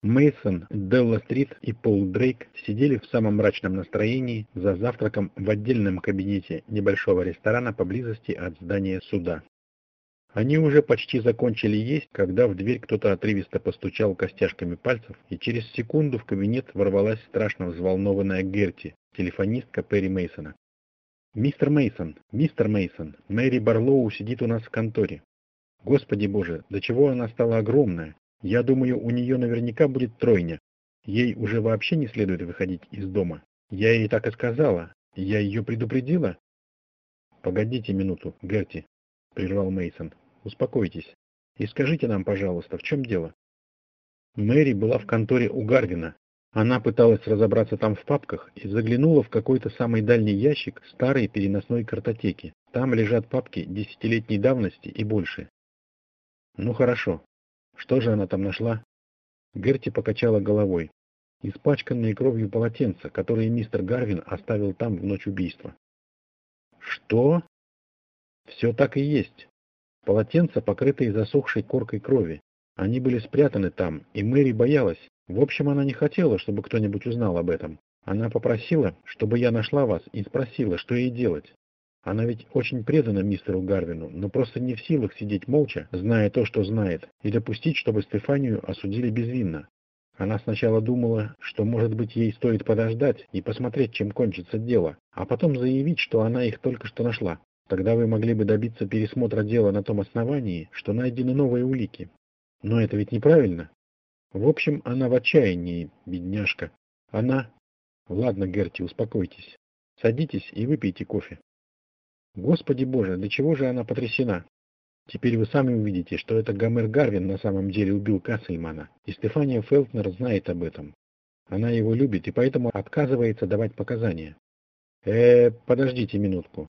Мейсон, Делла Стрит и Пол Дрейк сидели в самом мрачном настроении за завтраком в отдельном кабинете небольшого ресторана поблизости от здания суда. Они уже почти закончили есть, когда в дверь кто-то отрывисто постучал костяшками пальцев, и через секунду в кабинет ворвалась страшно взволнованная Герти, телефонистка Перри Мейсона. Мистер Мейсон, Мэри Барлоу сидит у нас в конторе. Господи боже, до чего она стала огромная. Я думаю, у нее наверняка будет тройня. Ей уже вообще не следует выходить из дома. Я ей так и сказала. Я ее предупредила. Погодите минуту, Герти, прервал Мейсон. Успокойтесь. И скажите нам, пожалуйста, в чем дело? Мэри была в конторе у Гарвина. Она пыталась разобраться там в папках и заглянула в какой-то самый дальний ящик старой переносной картотеки. Там лежат папки десятилетней давности и больше. Ну хорошо. Что же она там нашла? Герти покачала головой. Испачканные кровью полотенца, которые мистер Гарвин оставил там в ночь убийства. Что? Все так и есть. Полотенца, покрытые засохшей коркой крови. Они были спрятаны там, и Мэри боялась. В общем, она не хотела, чтобы кто-нибудь узнал об этом. Она попросила, чтобы я нашла вас, и спросила, что ей делать. Она ведь очень предана мистеру Гарвину, но просто не в силах сидеть молча, зная то, что знает, и допустить, чтобы Стефанию осудили безвинно. Она сначала думала, что, может быть, ей стоит подождать и посмотреть, чем кончится дело, а потом заявить, что она их только что нашла. Тогда вы могли бы добиться пересмотра дела на том основании, что найдены новые улики. Но это ведь неправильно. В общем, она в отчаянии, бедняжка. Она... Ладно, Герти, успокойтесь. Садитесь и выпейте кофе. Господи боже, до чего же она потрясена? Теперь вы сами увидите, что это Гомер Гарвин на самом деле убил Кассельмана, и Стефания Фелтнер знает об этом. Она его любит и поэтому отказывается давать показания. Подождите минутку.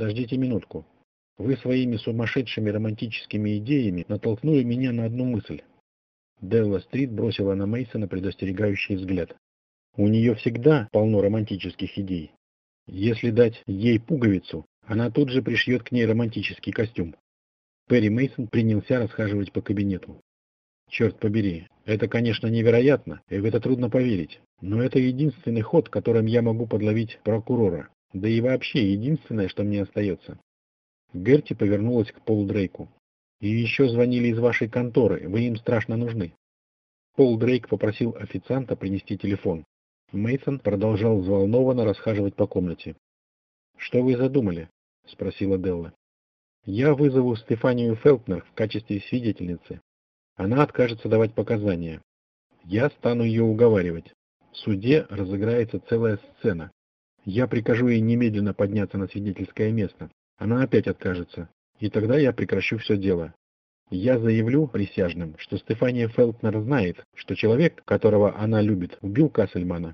Вы своими сумасшедшими романтическими идеями натолкнули меня на одну мысль. Делла Стрит бросила на Мейсона предостерегающий взгляд. У нее всегда полно романтических идей. Если дать ей пуговицу, она тут же пришьет к ней романтический костюм. Перри Мейсон принялся расхаживать по кабинету. Черт побери, это, конечно, невероятно, и в это трудно поверить, но это единственный ход, которым я могу подловить прокурора, да и вообще единственное, что мне остается. Герти повернулась к Полу Дрейку. И еще звонили из вашей конторы, вы им страшно нужны. Пол Дрейк попросил официанта принести телефон. Мейсон продолжал взволнованно расхаживать по комнате. Что вы задумали? Спросила Делла. Я вызову Стефанию Фелтнер в качестве свидетельницы. Она откажется давать показания. Я стану ее уговаривать. В суде разыграется целая сцена. Я прикажу ей немедленно подняться на свидетельское место. Она опять откажется. И тогда я прекращу все дело. Я заявлю присяжным, что Стефания Фелтнер знает, что человек, которого она любит, убил Кассельмана.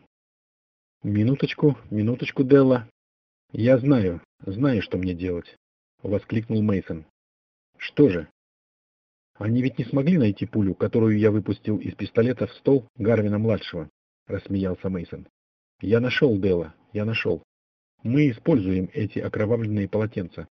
Минуточку, Делла. Я знаю, что мне делать. Воскликнул Мейсон. Что же? Они ведь не смогли найти пулю, которую я выпустил из пистолета в стол Гарвина-младшего, рассмеялся Мейсон. Я нашел, Делла, я нашел. Мы используем эти окровавленные полотенца.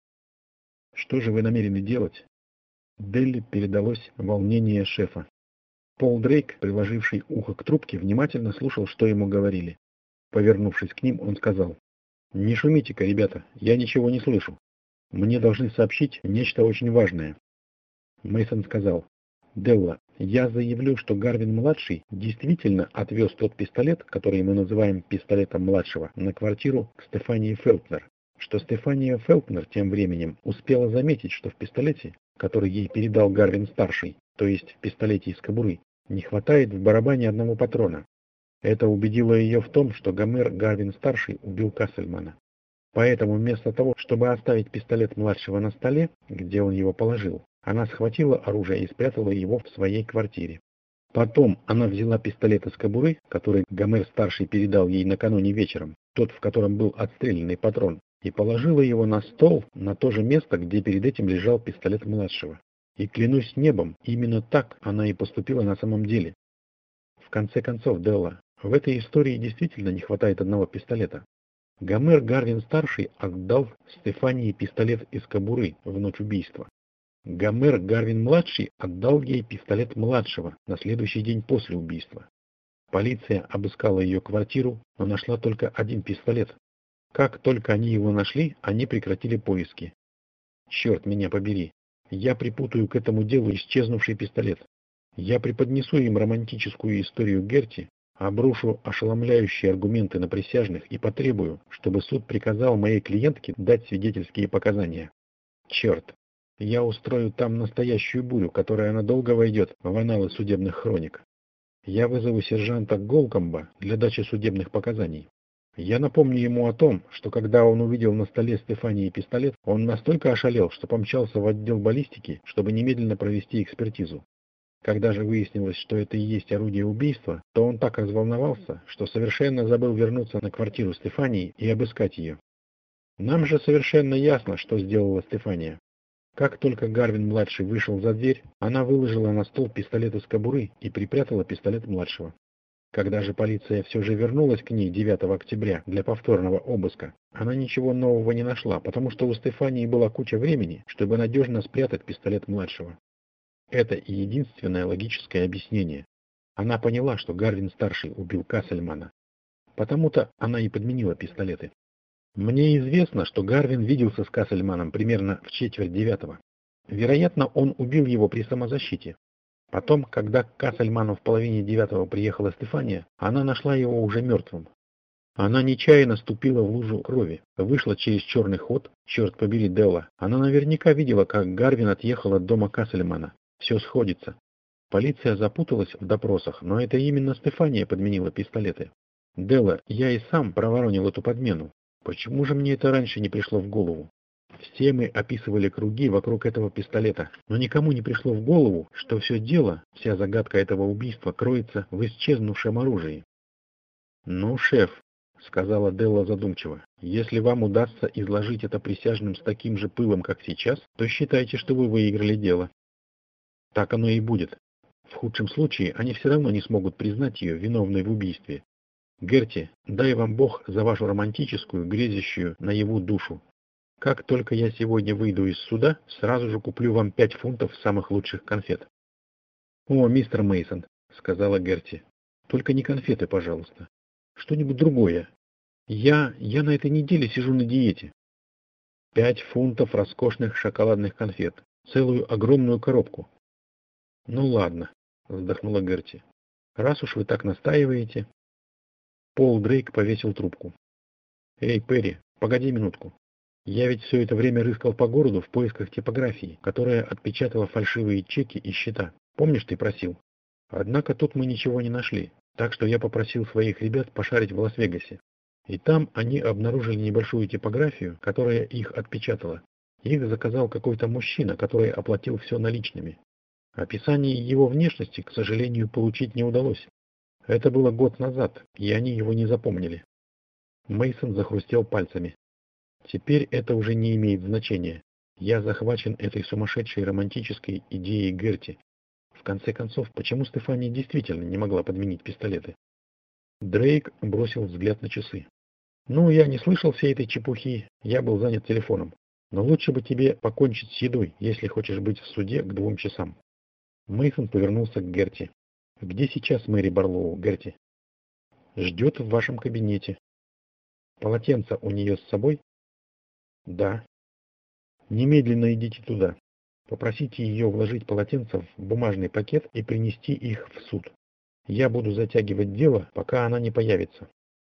Что же вы намерены делать? Делли передалось волнение шефа. Пол Дрейк, приложивший ухо к трубке, внимательно слушал, что ему говорили. Повернувшись к ним, он сказал: «Не шумите-ка, ребята, я ничего не слышу. Мне должны сообщить нечто очень важное». Мейсон сказал: «Делла, я заявлю, что Гарвин-младший действительно отвез тот пистолет, который мы называем пистолетом младшего, на квартиру к Стефании Фелтнер. Что Стефания Фелтнер тем временем успела заметить, что в пистолете, который ей передал Гарвин-старший, то есть в пистолете из кобуры, не хватает в барабане одного патрона. Это убедило ее в том, что Гомер Гарвин-старший убил Кассельмана. Поэтому вместо того, чтобы оставить пистолет младшего на столе, где он его положил, она схватила оружие и спрятала его в своей квартире. Потом она взяла пистолет из кобуры, который Гомер-старший передал ей накануне вечером, тот, в котором был отстрелянный патрон, и положила его на стол, на то же место, где перед этим лежал пистолет младшего. И клянусь небом, именно так она и поступила на самом деле. В конце концов, Делла, в этой истории действительно не хватает одного пистолета. Гомер Гарвин-старший отдал Стефании пистолет из кобуры в ночь убийства. Гомер Гарвин-младший отдал ей пистолет младшего на следующий день после убийства. Полиция обыскала ее квартиру, но нашла только один пистолет. Как только они его нашли, они прекратили поиски. Черт меня побери, я припутаю к этому делу исчезнувший пистолет. Я преподнесу им романтическую историю Герти, обрушу ошеломляющие аргументы на присяжных и потребую, чтобы суд приказал моей клиентке дать свидетельские показания. Черт, я устрою там настоящую бурю, которая надолго войдет в аналы судебных хроник. Я вызову сержанта Голкомба для дачи судебных показаний. Я напомню ему о том, что когда он увидел на столе Стефании пистолет, он настолько ошалел, что помчался в отдел баллистики, чтобы немедленно провести экспертизу. Когда же выяснилось, что это и есть орудие убийства, то он так разволновался, что совершенно забыл вернуться на квартиру Стефании и обыскать ее. Нам же совершенно ясно, что сделала Стефания. Как только Гарвин-младший вышел за дверь, она выложила на стол пистолет из кобуры и припрятала пистолет младшего. Когда же полиция все же вернулась к ней 9 октября для повторного обыска, она ничего нового не нашла, потому что у Стефании была куча времени, чтобы надежно спрятать пистолет младшего. Это и единственное логическое объяснение. Она поняла, что Гарвин-старший убил Кассельмана. Потому-то она и подменила пистолеты. Мне известно, что Гарвин виделся с Кассельманом примерно в 8:45. Вероятно, он убил его при самозащите. Потом, когда к Кассельману в 8:30 приехала Стефания, она нашла его уже мертвым. Она нечаянно ступила в лужу крови, вышла через черный ход, черт побери Делла. Она наверняка видела, как Гарвин отъехал от дома Кассельмана. Все сходится. Полиция запуталась в допросах, но это именно Стефания подменила пистолеты. Делла, я и сам проворонил эту подмену. Почему же мне это раньше не пришло в голову? Все мы описывали круги вокруг этого пистолета, но никому не пришло в голову, что все дело, вся загадка этого убийства кроется в исчезнувшем оружии. «Ну, шеф», — сказала Делла задумчиво, — «если вам удастся изложить это присяжным с таким же пылом, как сейчас, то считайте, что вы выиграли дело». Так оно и будет. В худшем случае они все равно не смогут признать ее виновной в убийстве. Герти, дай вам Бог за вашу романтическую, грезящую наяву душу. Как только я сегодня выйду из суда, сразу же куплю вам 5 фунтов самых лучших конфет. О, мистер Мейсон, сказала Герти, только не конфеты, пожалуйста. Что-нибудь другое. Я на этой неделе сижу на диете. 5 фунтов роскошных шоколадных конфет. Целую огромную коробку. Ну ладно, вздохнула Герти. Раз уж вы так настаиваете. Пол Дрейк повесил трубку. Эй, Перри, погоди минутку. Я ведь все это время рыскал по городу в поисках типографии, которая отпечатала фальшивые чеки и счета. Помнишь, ты просил? Однако тут мы ничего не нашли, так что я попросил своих ребят пошарить в Лас-Вегасе. И там они обнаружили небольшую типографию, которая их отпечатала. Их заказал какой-то мужчина, который оплатил все наличными. Описание его внешности, к сожалению, получить не удалось. Это было год назад, и они его не запомнили. Мейсон захрустел пальцами. Теперь это уже не имеет значения. Я захвачен этой сумасшедшей романтической идеей Герти. В конце концов, почему Стефания действительно не могла подменить пистолеты? Дрейк бросил взгляд на часы. Ну, я не слышал всей этой чепухи, я был занят телефоном. Но лучше бы тебе покончить с едой, если хочешь быть в суде к 2 часам. Мейсон повернулся к Герти. Где сейчас Мэри Барлоу, Герти? Ждет в вашем кабинете. Полотенце у нее с собой? Да. Немедленно идите туда. Попросите ее вложить полотенца в бумажный пакет и принести их в суд. Я буду затягивать дело, пока она не появится.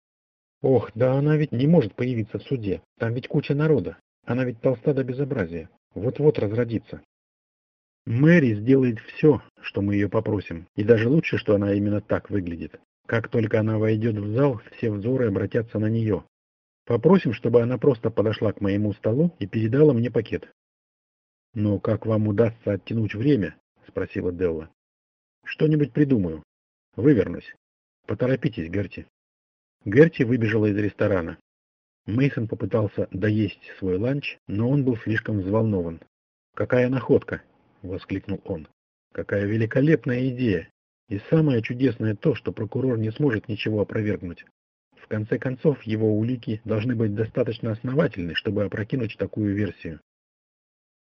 Ох, да она ведь не может появиться в суде. Там ведь куча народа. Она ведь толста до безобразия. Вот-вот разродится. Мэри сделает все, что мы ее попросим. И даже лучше, что она именно так выглядит. Как только она войдет в зал, все взоры обратятся на нее. Попросим, чтобы она просто подошла к моему столу и передала мне пакет. «Но как вам удастся оттянуть время?» — спросила Делла. «Что-нибудь придумаю. Вывернусь. Поторопитесь, Герти». Герти выбежала из ресторана. Мейсон попытался доесть свой ланч, но он был слишком взволнован. «Какая находка!» — воскликнул он. «Какая великолепная идея! И самое чудесное то, что прокурор не сможет ничего опровергнуть. В конце концов, его улики должны быть достаточно основательны, чтобы опрокинуть такую версию.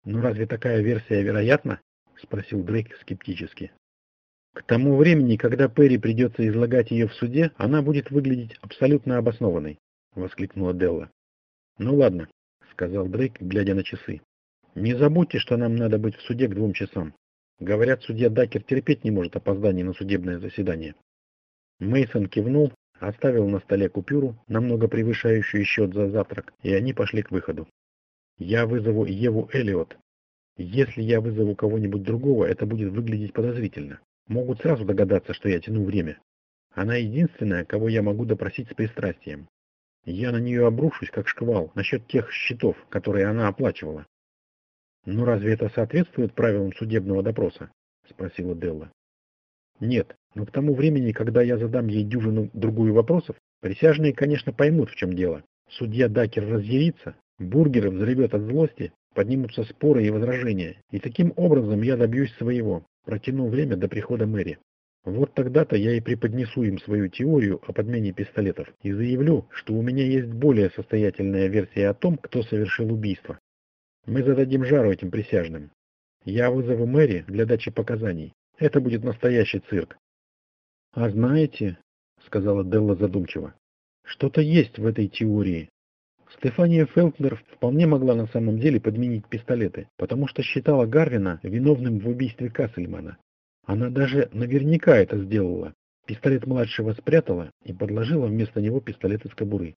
«Ну разве такая версия вероятна?» — спросил Дрейк скептически. «К тому времени, когда Перри придется излагать ее в суде, она будет выглядеть абсолютно обоснованной», — воскликнула Делла. «Ну ладно», — сказал Дрейк, глядя на часы. «Не забудьте, что нам надо быть в суде к 2 часам. Говорят, судья Дакер терпеть не может опозданий на судебное заседание». Мейсон кивнул, оставил на столе купюру, намного превышающую счет за завтрак, и они пошли к выходу. «Я вызову Еву Эллиот. Если я вызову кого-нибудь другого, это будет выглядеть подозрительно. Могут сразу догадаться, что я тяну время. Она единственная, кого я могу допросить с пристрастием. Я на нее обрушусь, как шквал, насчет тех счетов, которые она оплачивала». «Ну разве это соответствует правилам судебного допроса?» — спросила Делла. «Нет, но к тому времени, когда я задам ей дюжину-другую вопросов, присяжные, конечно, поймут, в чем дело. Судья Дакер разъярится, Бургер взревет от злости, поднимутся споры и возражения, и таким образом я добьюсь своего, протяну время до прихода Мэри. Вот тогда-то я и преподнесу им свою теорию о подмене пистолетов и заявлю, что у меня есть более состоятельная версия о том, кто совершил убийство. Мы зададим жару этим присяжным. Я вызову Мэри для дачи показаний. Это будет настоящий цирк». «А знаете, — сказала Делла задумчиво, — что-то есть в этой теории. Стефания Фелтнер вполне могла на самом деле подменить пистолеты, потому что считала Гарвина виновным в убийстве Кассельмана. Она даже наверняка это сделала. Пистолет младшего спрятала и подложила вместо него пистолет из кобуры».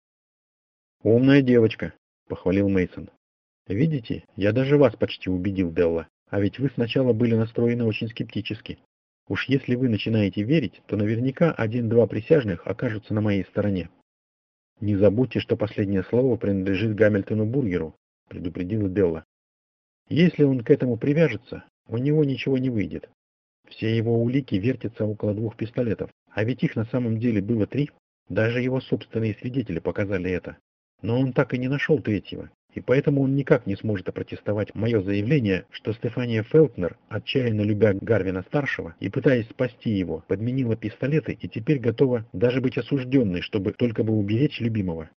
«Умная девочка», — похвалил Мейсон. «Видите, я даже вас почти убедил, Делла. А ведь вы сначала были настроены очень скептически. Уж если вы начинаете верить, то наверняка 1-2 присяжных окажутся на моей стороне». «Не забудьте, что последнее слово принадлежит Гамильтону Бургеру», — предупредила Делла. «Если он к этому привяжется, у него ничего не выйдет. Все его улики вертятся около 2 пистолетов, а ведь их на самом деле было 3. Даже его собственные свидетели показали это. Но он так и не нашел 3-го. И поэтому он никак не сможет опротестовать мое заявление, что Стефания Фелтнер, отчаянно любя Гарвина-старшего и пытаясь спасти его, подменила пистолеты и теперь готова даже быть осужденной, чтобы только бы уберечь любимого.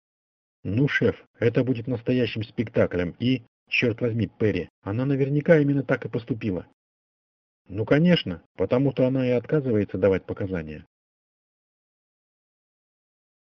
Ну, шеф, это будет настоящим спектаклем и, черт возьми, Перри, она наверняка именно так и поступила. Ну, конечно, потому-то она и отказывается давать показания.